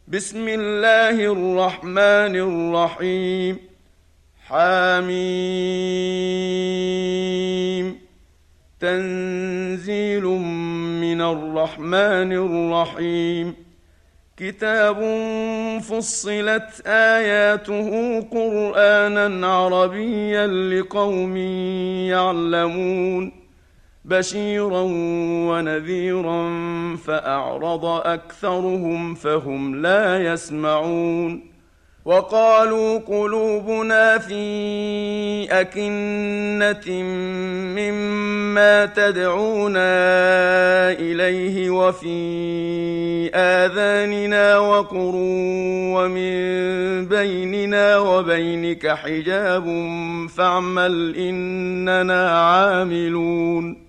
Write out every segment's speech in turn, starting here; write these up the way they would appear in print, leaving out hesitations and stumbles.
بسم الله الرحمن الرحيم. حميم. تنزيل من الرحمن الرحيم. كتاب فصلت آياته قرآنا عربيا لقوم يعلمون بشيرا ونذيرا فأعرض أكثرهم فهم لا يسمعون. وقالوا قلوبنا في أكنة مما تدعونا إليه وفي آذاننا وقر ومن بيننا وبينك حجاب فاعمل إننا عاملون.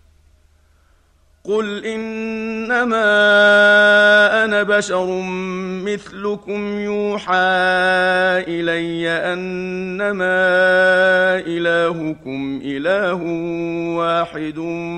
قل إنما أنا بشر مثلكم يوحى إلي أنما إلهكم إله واحد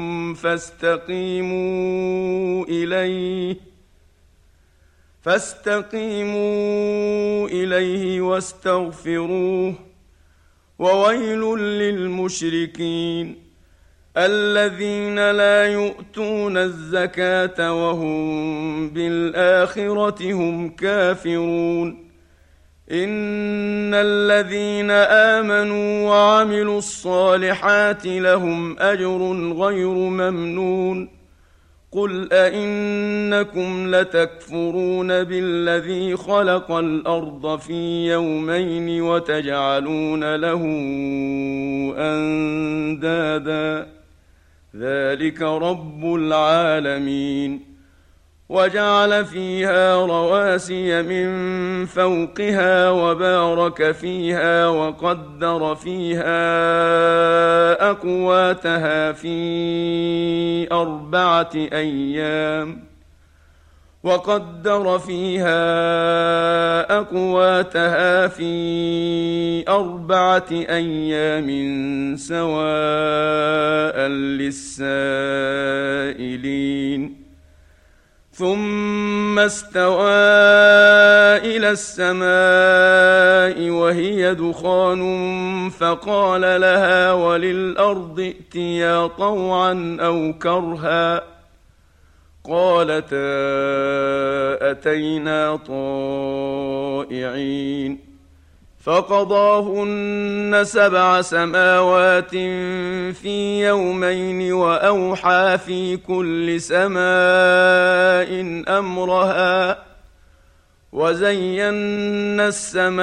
فاستقيموا إليه واستغفروه. وويل للمشركين الذين لا يؤتون الزكاة وهم بالآخرة هم كافرون. إن الذين آمنوا وعملوا الصالحات لهم أجر غير ممنون. قل أئنكم لتكفرون بالذي خلق الأرض في يومين وتجعلون له أندادا ذلك رب العالمين. وجعل فيها رواسي من فوقها وبارك فيها وقدر فيها أقواتها في 4 أيام سواء للسائلين. ثم استوى إلى السماء وهي دخان فقال لها وللأرض ائتيا طوعا أو كرها قالتا أتينا طائعين. فقضاهن 7 سماوات في يومين وأوحى في كل سماء أمرها وزينا السماء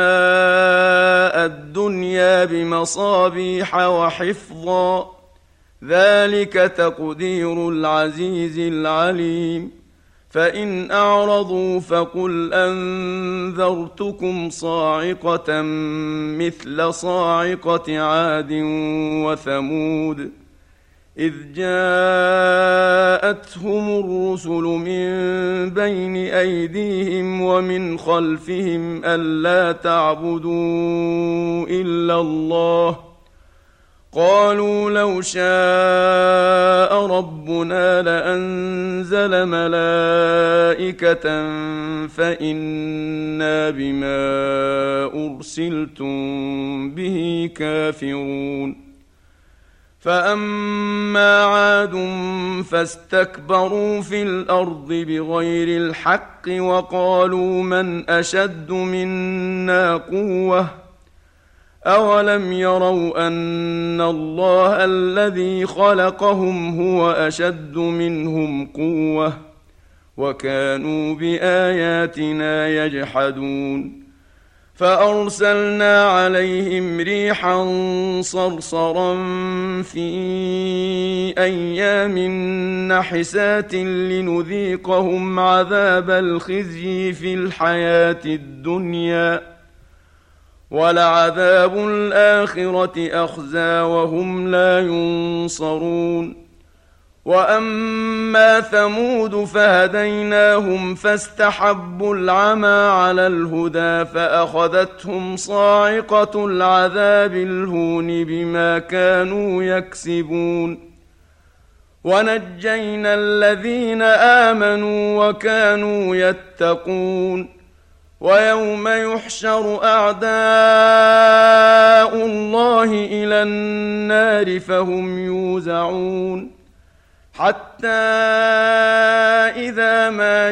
الدنيا بمصابيح وحفظا ذلك تقدير العزيز العليم. فإن أعرضوا فقل أنذرتكم صاعقة مثل صاعقة عاد وثمود إذ جاءتهم الرسل من بين أيديهم ومن خلفهم ألا تعبدوا إلا الله قالوا لو شاء ربنا لأنزل ملائكة فإنا بما أرسلتم به كافرون. فأما عاد فاستكبروا في الأرض بغير الحق وقالوا من أشد منا قوة أولم يروا أن الله الذي خلقهم هو أشد منهم قوة وكانوا بآياتنا يجحدون. فأرسلنا عليهم ريحا صرصرا في أيام نحسات لنذيقهم عذاب الخزي في الحياة الدنيا ولعذاب الآخرة أخزى وهم لا ينصرون. وأما ثمود فهديناهم فاستحبوا العمى على الهدى فأخذتهم صاعقة العذاب الهون بما كانوا يكسبون. ونجينا الذين آمنوا وكانوا يتقون ويوم يحشر أعداء الله إلى النار فهم يوزعون حتى إذا ما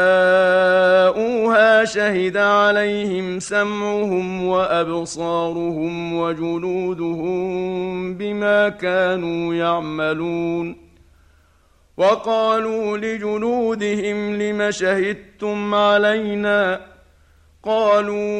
جاءوها شهد عليهم سمعهم وأبصارهم وجلودهم بما كانوا يعملون وقالوا لجلودهم لم شهدتم علينا قالوا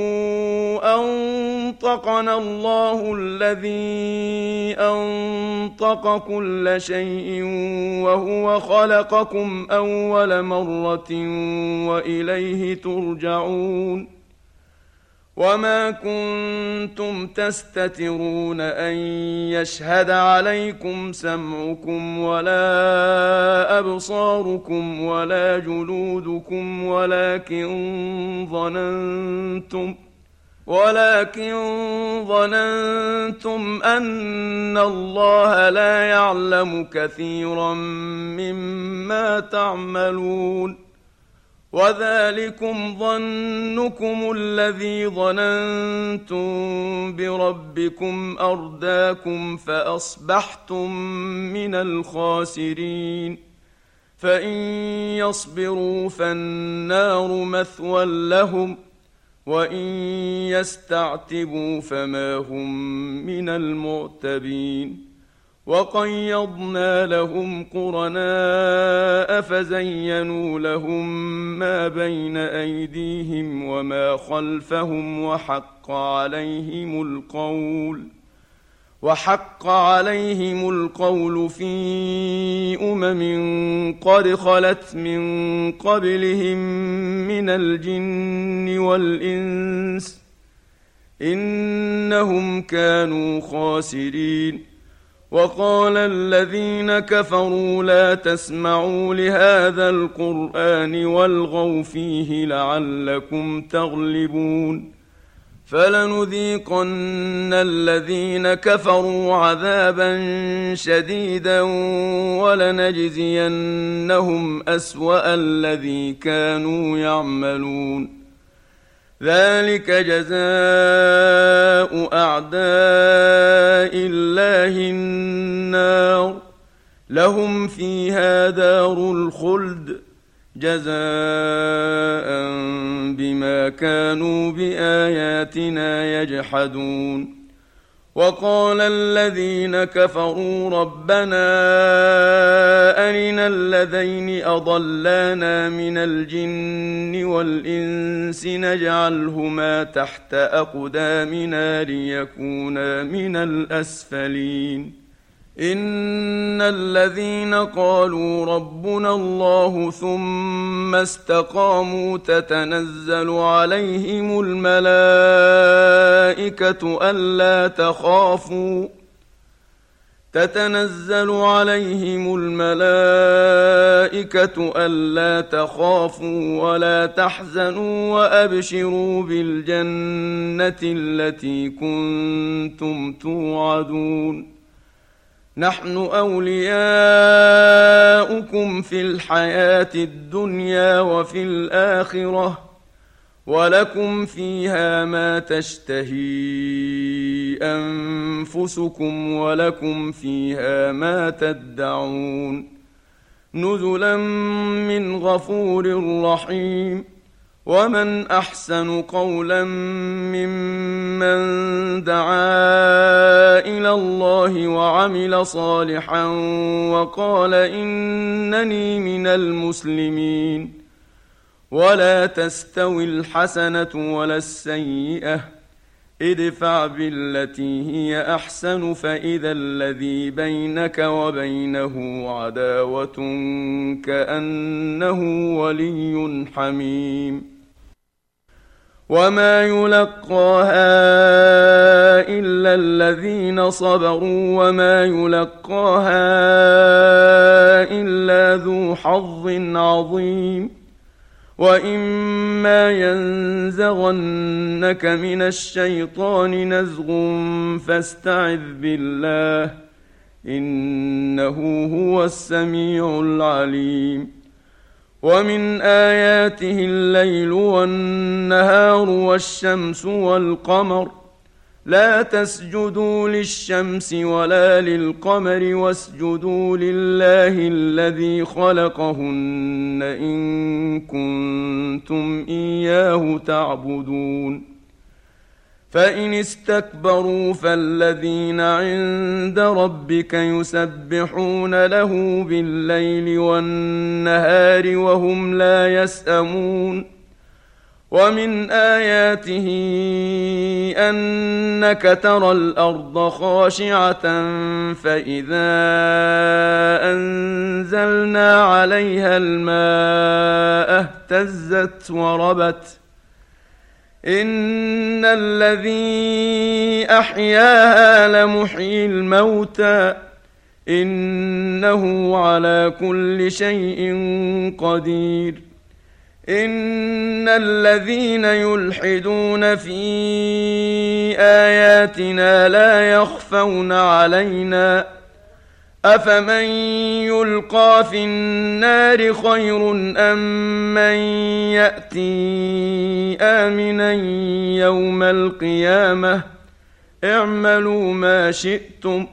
أنطقنا الله الذي أنطق كل شيء وهو خلقكم أول مرة وإليه ترجعون وما كنتم تستترون أن يشهد عليكم سمعكم ولا أبصاركم ولا جلودكم ولكن ظننتم أن الله لا يعلم كثيرا مما تعملون وذلكم ظنكم الذي ظننتم بربكم أرداكم فأصبحتم من الخاسرين فإن يصبروا فالنار مثوى لهم وإن يستعتبوا فما هم من المعتبين وقيضنا لهم قرناء فزينوا لهم ما بين أيديهم وما خلفهم وحق عليهم القول في قد خلت من قبلهم من الجن والإنس إنهم كانوا خاسرين وقال الذين كفروا لا تسمعوا لهذا القرآن والغوا فيه لعلكم تغلبون فلنذيقن الذين كفروا عذابا شديدا ولنجزينهم أسوأ الذي كانوا يعملون ذلك جزاء أعداء الله النار لهم فيها دار الخلد جزاء بما كانوا بآياتنا يجحدون وقال الذين كفروا ربنا أرنا الذين أضلانا من الجن والإنس نجعلهما تحت أقدامنا ليكونا من الأسفلين إن الذين قالوا ربنا الله ثم استقاموا تتنزل عليهم الملائكة ألا تخافوا ولا تحزنوا وأبشروا بالجنة التي كنتم توعدون نحن أولياؤكم في الحياة الدنيا وفي الآخرة ولكم فيها ما تشتهي أنفسكم ولكم فيها ما تدعون نزلا من غفور رحيم ومن أحسن قولا ممن دعا إلى الله وعمل صالحا وقال إنني من المسلمين ولا تستوي الحسنة ولا السيئة ادفع بالتي هي أحسن فإذا الذي بينك وبينه عداوة كأنه ولي حميم وما يلقاها إلا الذين صبروا وما يلقاها إلا ذو حظ عظيم وإما ينزغنك من الشيطان نزغ فاستعذ بالله إنه هو السميع العليم ومن آياته الليل والنهار والشمس والقمر لا تسجدوا للشمس ولا للقمر واسجدوا لله الذي خلقهن إن كنتم إياه تعبدون فإن استكبروا فالذين عند ربك يسبحون له بالليل والنهار وهم لا يسأمون ومن آياته أنك ترى الأرض خاشعة فإذا أنزلنا عليها الماء اهتزت وربت إن الذي أحياها لمحيي الموتى إنه على كل شيء قدير إن الذين يلحدون في آياتنا لا يخفون علينا أفمن يلقى في النار خير أم من يأتي آمنا يوم القيامة اعملوا ما شئتم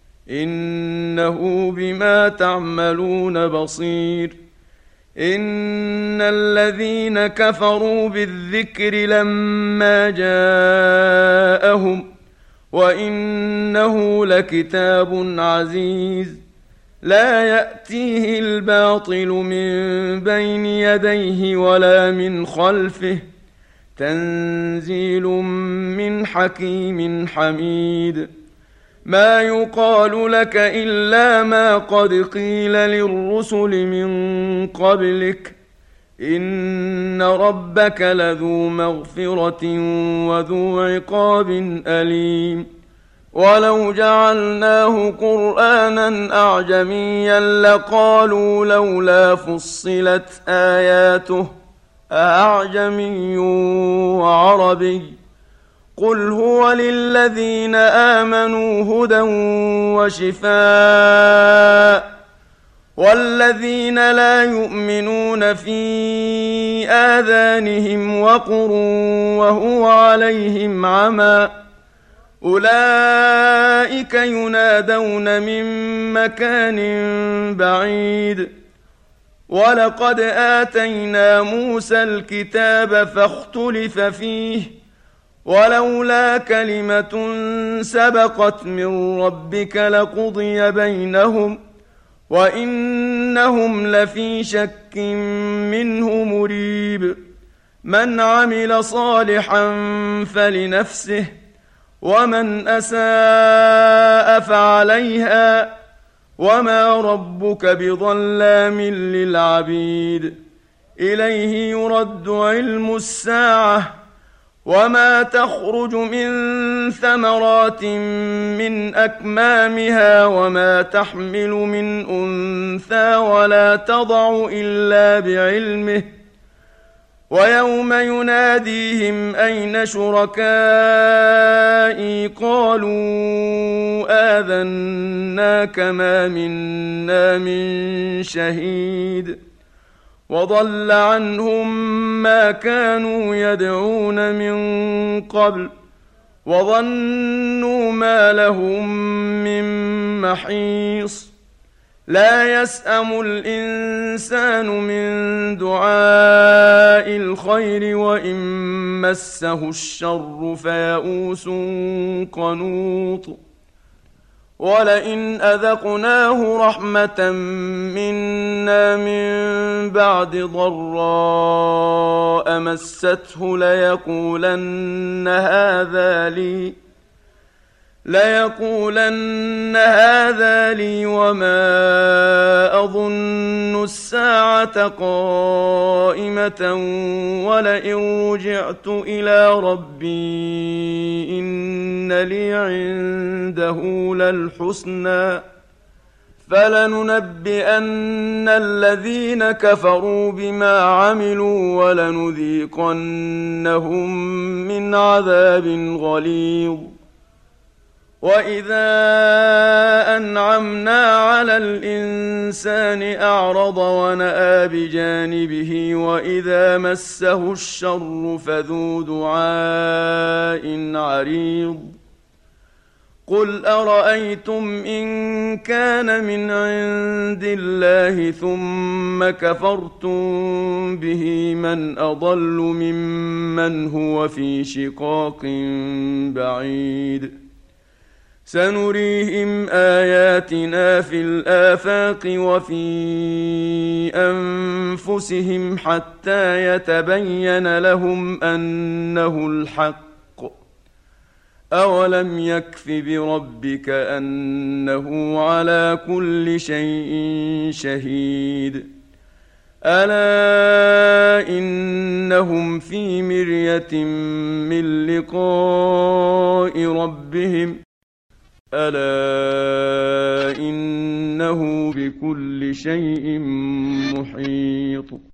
إنه بما تعملون بصير إن الذين كفروا بالذكر لما جاءهم وإنه لكتاب عزيز لا يأتيه الباطل من بين يديه ولا من خلفه تنزيل من حكيم حميد ما يقال لك إلا ما قد قيل للرسل من قبلك إن ربك لذو مغفرة وذو عقاب أليم ولو جعلناه قرآنا أعجميا لقالوا لولا فصلت آياته أعجمي وعربي قل هو للذين آمنوا هدى وشفاء والذين لا يؤمنون في آذانهم وقر وهو عليهم عمى أولئك ينادون من مكان بعيد ولقد آتينا موسى الكتاب فاختلف فيه ولولا كلمة سبقت من ربك لقضي بينهم وإنهم لفي شك منه مريب من عمل صالحا فلنفسه ومن أساء فعليها وما ربك بظلام للعبيد إليه يرد علم الساعة وما تخرج من ثمرات من أكمامها وما تحمل من أنثى ولا تضع إلا بعلمه ويوم يناديهم أين شركائي قالوا آذناك ما منا من شهيد وضل عنهم ما كانوا يدعون من قبل وظنوا ما لهم من محيص لا يسأم الإنسان من دعاء الخير وإن مسه الشر فيئوس قنوط ولئن أذقناه رحمة منا من بعد ضراء مسته ليقولن هذا لي وما أظن الساعة قائمة ولئن رجعت إلى ربي إن لي عنده للحسنى فلننبئن الذين كفروا بما عملوا ولنذيقنهم من عذاب غليظ وإذا أنعمنا على الإنسان أعرض ونأى بجانبه وإذا مسه الشر فذو دعاء عريض قل أرأيتم إن كان من عند الله ثم كفرتم به من أضل ممن هو في شقاق بعيد سنريهم آياتنا في الآفاق وفي أنفسهم حتى يتبين لهم أنه الحق أولم يكف بربك أنه على كل شيء شهيد ألا إنهم في مرية من لقاء ربهم ألا إنه بكل شيء محيط